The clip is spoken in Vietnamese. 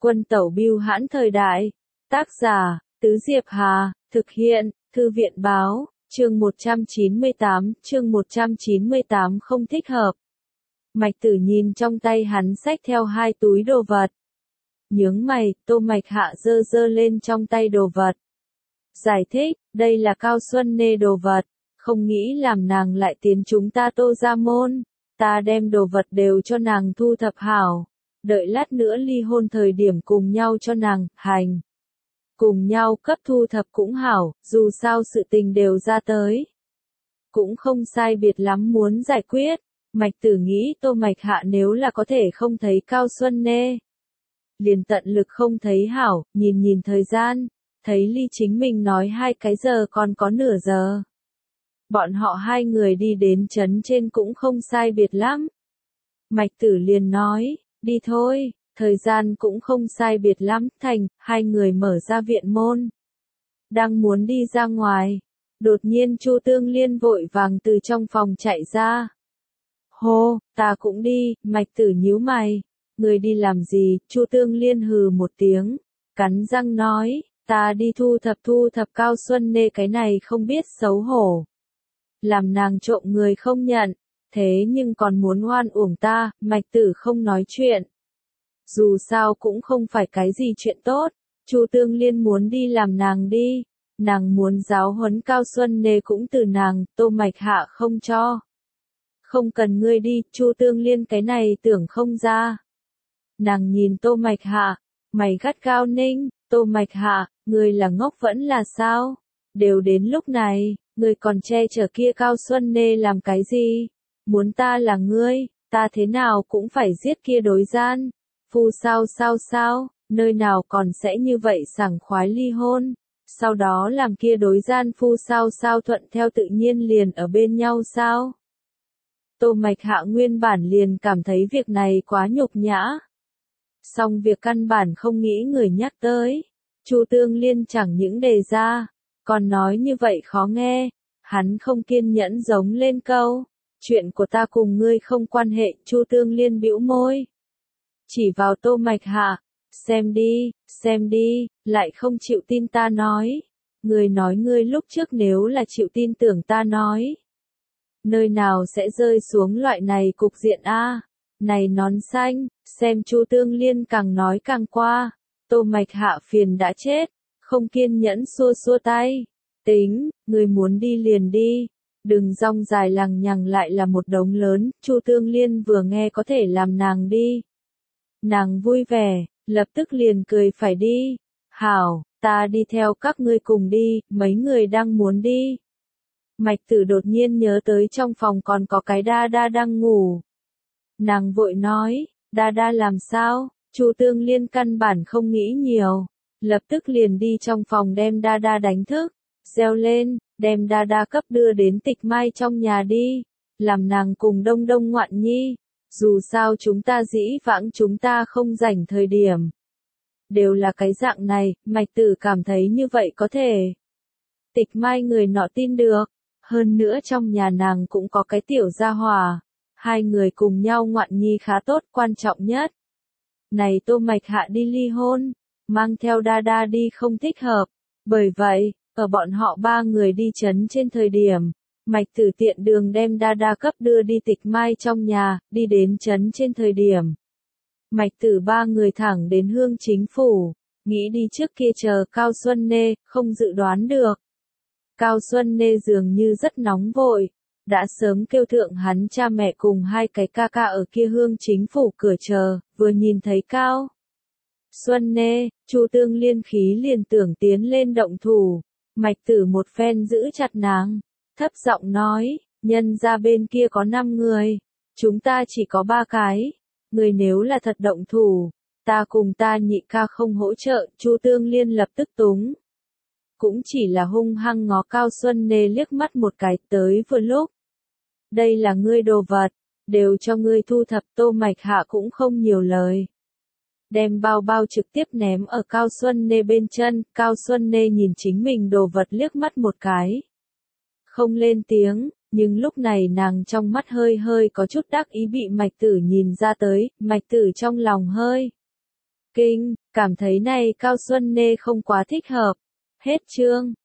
Quân tẩu bưu hãn thời đại. Tác giả, Tứ Diệp Hà, thực hiện, Thư viện báo, chương 198 không thích hợp. Mạch Tử nhìn trong tay hắn xách theo 2 túi đồ vật. Nhướng mày, Tô Mạch Hạ giơ giơ lên trong tay đồ vật. Giải thích, đây là Cao Xuân Nê đồ vật, không nghĩ làm nàng lại tiến chúng ta Tô gia môn. Ta đem đồ vật đều cho nàng thu thập hảo, đợi lát nữa ly hôn thời điểm cùng nhau cho nàng hành. Cùng nhau cấp thu thập cũng hảo, dù sao sự tình đều ra tới. Cũng không sai biệt lắm muốn giải quyết. Mạch Tử nghĩ Tô Mạch Hạ nếu là có thể không thấy Cao Xuân Nê, liền tận lực không thấy hảo, nhìn thời gian, thấy ly chính mình nói 2 cái giờ còn có nửa giờ. Bọn họ 2 người đi đến trấn trên cũng không sai biệt lắm. Mạch Tử liền nói, đi thôi, thời gian cũng không sai biệt lắm, thành, 2 người mở ra viện môn. Đang muốn đi ra ngoài, đột nhiên Chu Tương Liên vội vàng từ trong phòng chạy ra. Hô, ta cũng đi, Mạch Tử nhíu mày, người đi làm gì? Chu Tương Liên hừ một tiếng, cắn răng nói, ta đi thu thập Cao Xuân Nê cái này không biết xấu hổ. Làm nàng trộm người không nhận, thế nhưng còn muốn oan uổng ta. Mạch Tử không nói chuyện. Dù sao cũng không phải cái gì chuyện tốt, Chu Tương Liên muốn đi làm nàng đi, nàng muốn giáo huấn Cao Xuân Nê cũng từ nàng, Tô Mạch Hạ không cho. Không cần ngươi đi, Chu Tương Liên cái này tưởng không ra. Nàng nhìn Tô Mạch Hạ, mày gắt gao ninh, Tô Mạch Hạ, ngươi là ngốc vẫn là sao? Đều đến lúc này, ngươi còn che chở kia Cao Xuân Nê làm cái gì? Muốn ta là ngươi, ta thế nào cũng phải giết kia đối gian. Phu sao, nơi nào còn sẽ như vậy sảng khoái ly hôn, sau đó làm kia đối gian phu sao thuận theo tự nhiên liền ở bên nhau sao? Tô Mạch Hạ nguyên bản liền cảm thấy việc này quá nhục nhã. Song việc căn bản không nghĩ người nhắc tới. Chu Tương Liên chẳng những đề ra, còn nói như vậy khó nghe. Hắn không kiên nhẫn giống lên câu, chuyện của ta cùng ngươi không quan hệ. Chu Tương Liên bĩu môi, chỉ vào Tô Mạch Hạ, xem đi, lại không chịu tin ta nói. Ngươi nói ngươi lúc trước nếu là chịu tin tưởng ta nói, nơi nào sẽ rơi xuống loại này cục diện a? Này nón xanh, xem Chu Tương Liên càng nói càng qua. Tô Mạch Hạ phiền đã chết, không kiên nhẫn xua tay. Tính, ngươi muốn đi liền đi, đừng rong dài lằng nhằng lại là một đống lớn. Chu Tương Liên vừa nghe có thể làm nàng đi, nàng vui vẻ, lập tức liền cười phải đi. Hảo, ta đi theo các ngươi cùng đi, mấy người đang muốn đi. Mạch Tử đột nhiên nhớ tới trong phòng còn có cái đa đa đang ngủ. Nàng vội nói, đa đa làm sao? Chu Tương Liên căn bản không nghĩ nhiều, lập tức liền đi trong phòng đem đa đa đánh thức, reo lên, đem đa đa cấp đưa đến Tịch Mai trong nhà đi, làm nàng cùng Đông Đông ngoạn nhi. Dù sao chúng ta dĩ vãng chúng ta không rảnh thời điểm, đều là cái dạng này. Mạch Tử cảm thấy như vậy có thể. Tịch Mai người nọ tin được, hơn nữa trong nhà nàng cũng có cái tiểu gia hỏa, 2 người cùng nhau ngoạn nhi khá tốt. Quan trọng nhất, này Tô Mạch Hạ đi ly hôn, mang theo đa đa đi không thích hợp, bởi vậy, ở bọn họ 3 người đi trấn trên thời điểm, Mạch Tử tiện đường đem đa đa cấp đưa đi Tịch Mai trong nhà. Đi đến trấn trên thời điểm, Mạch Tử 3 người thẳng đến Hương Chính phủ, nghĩ đi trước kia chờ Cao Xuân Nê. Không dự đoán được, Cao Xuân Nê dường như rất nóng vội, đã sớm kêu thượng hắn cha mẹ cùng 2 cái ca ca ở kia Hương Chính phủ cửa chờ. Vừa nhìn thấy Cao Xuân Nê, Chu Tương Liên khí liền tưởng tiến lên động thủ. Mạch Tử một phen giữ chặt nàng, thấp giọng nói, nhân ra bên kia có 5 người, chúng ta chỉ có 3 cái, người nếu là thật động thủ, ta cùng ta nhị ca không hỗ trợ. Chu Tương Liên lập tức túng, cũng chỉ là hung hăng ngó Cao Xuân Nê liếc mắt một cái. Tới vừa lúc, đây là ngươi đồ vật, đều cho ngươi thu thập. Tô Mạch Hạ cũng không nhiều lời, đem bao bao trực tiếp ném ở Cao Xuân Nê bên chân. Cao Xuân Nê nhìn chính mình đồ vật liếc mắt một cái, không lên tiếng, nhưng lúc này nàng trong mắt hơi có chút đắc ý bị Mạch Tử nhìn ra tới. Mạch Tử trong lòng hơi kinh, Cảm thấy này Cao Xuân Nê không quá thích hợp. Hết chương.